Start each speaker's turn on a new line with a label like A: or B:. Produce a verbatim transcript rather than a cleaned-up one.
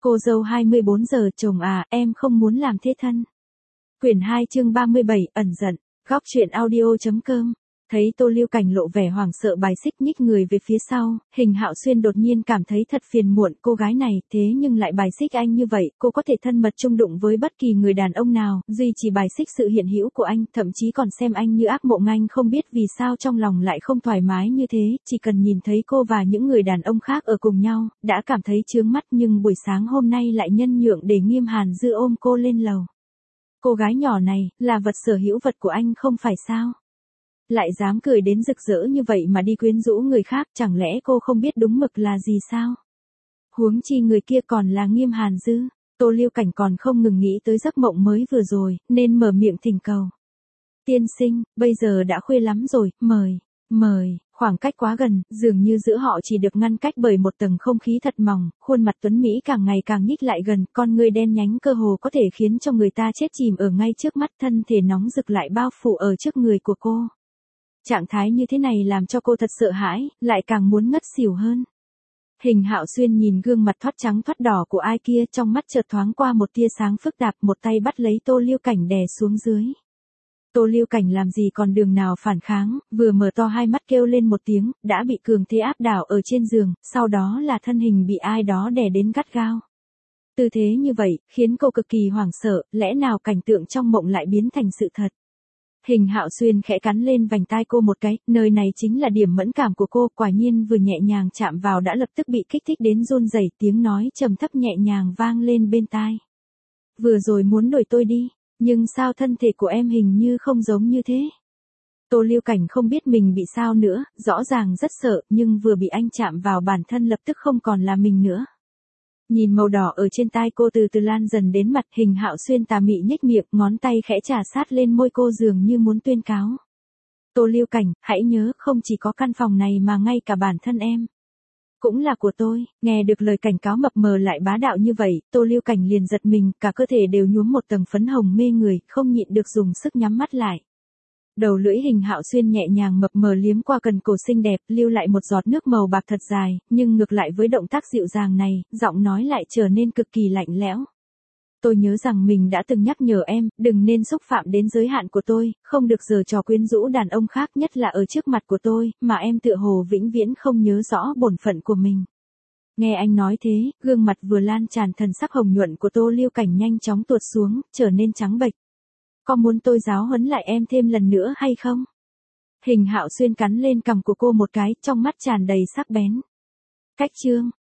A: Cô dâu hai mươi bốn giờ, chồng à, em không muốn làm thế thân. Quyển hai chương ba mươi bảy, ẩn giận. Góc truyện audio.com. Thấy Tô Lưu Cảnh lộ vẻ hoảng sợ bài xích nhích người về phía sau, Hình Hạo Xuyên đột nhiên cảm thấy thật phiền muộn cô gái này, thế nhưng lại bài xích anh như vậy, cô có thể thân mật chung đụng với bất kỳ người đàn ông nào, duy chỉ bài xích sự hiện hữu của anh, thậm chí còn xem anh như ác mộng. Anh không biết vì sao trong lòng lại không thoải mái như thế, chỉ cần nhìn thấy cô và những người đàn ông khác ở cùng nhau, đã cảm thấy chướng mắt, nhưng buổi sáng hôm nay lại nhân nhượng để Nghiêm Hàn Dư ôm cô lên lầu. Cô gái nhỏ này, là vật sở hữu vật của anh không phải sao? Lại dám cười đến rực rỡ như vậy mà đi quyến rũ người khác, chẳng lẽ cô không biết đúng mực là gì sao? Huống chi người kia còn là Nghiêm Hàn Dư. Tô Lưu Cảnh còn không ngừng nghĩ tới giấc mộng mới vừa rồi, nên mở miệng thỉnh cầu. Tiên sinh, bây giờ đã khuya lắm rồi, mời, mời. Khoảng cách quá gần, dường như giữa họ chỉ được ngăn cách bởi một tầng không khí thật mỏng, khuôn mặt tuấn Mỹ càng ngày càng nhích lại gần, con người đen nhánh cơ hồ có thể khiến cho người ta chết chìm ở ngay trước mắt, thân thể nóng rực lại bao phủ ở trước người của cô. Trạng thái như thế này làm cho cô thật sợ hãi, lại càng muốn ngất xỉu hơn. Hình Hạo Xuyên nhìn gương mặt thoát trắng thoát đỏ của ai kia, trong mắt chợt thoáng qua một tia sáng phức tạp, một tay bắt lấy Tô Lưu Cảnh đè xuống dưới. Tô Lưu Cảnh làm gì còn đường nào phản kháng, vừa mở to hai mắt kêu lên một tiếng, đã bị cường thế áp đảo ở trên giường, sau đó là thân hình bị ai đó đè đến gắt gao. Tư thế như vậy, khiến cô cực kỳ hoảng sợ, lẽ nào cảnh tượng trong mộng lại biến thành sự thật. Hình Hạo Xuyên khẽ cắn lên vành tai cô một cái, nơi này chính là điểm mẫn cảm của cô, quả nhiên vừa nhẹ nhàng chạm vào đã lập tức bị kích thích đến run rẩy, tiếng nói trầm thấp nhẹ nhàng vang lên bên tai. Vừa rồi muốn đuổi tôi đi, nhưng sao thân thể của em hình như không giống như thế? Tô Lưu Cảnh không biết mình bị sao nữa, rõ ràng rất sợ, nhưng vừa bị anh chạm vào bản thân lập tức không còn là mình nữa. Nhìn màu đỏ ở trên tai cô từ từ lan dần đến mặt, Hình Hạo Xuyên tà mị nhếch miệng, ngón tay khẽ chà sát lên môi cô dường như muốn tuyên cáo. Tô Lưu Cảnh, hãy nhớ, không chỉ có căn phòng này mà ngay cả bản thân em cũng là của tôi. Nghe được lời cảnh cáo mập mờ lại bá đạo như vậy, Tô Lưu Cảnh liền giật mình, cả cơ thể đều nhuốm một tầng phấn hồng mê người, không nhịn được dùng sức nhắm mắt lại. Đầu lưỡi Hình Hạo Xuyên nhẹ nhàng mập mờ liếm qua cần cổ xinh đẹp, lưu lại một giọt nước màu bạc thật dài, nhưng ngược lại với động tác dịu dàng này, giọng nói lại trở nên cực kỳ lạnh lẽo. Tôi nhớ rằng mình đã từng nhắc nhở em, đừng nên xúc phạm đến giới hạn của tôi, không được giở trò quyến rũ đàn ông khác, nhất là ở trước mặt của tôi, mà em tựa hồ vĩnh viễn không nhớ rõ bổn phận của mình. Nghe anh nói thế, gương mặt vừa lan tràn thần sắc hồng nhuận của Tô Lưu Cảnh nhanh chóng tuột xuống, trở nên trắng bệch. Có muốn tôi giáo huấn lại em thêm lần nữa hay không? Hình Hạo Xuyên cắn lên cằm của cô một cái, trong mắt tràn đầy sắc bén. Cách chương,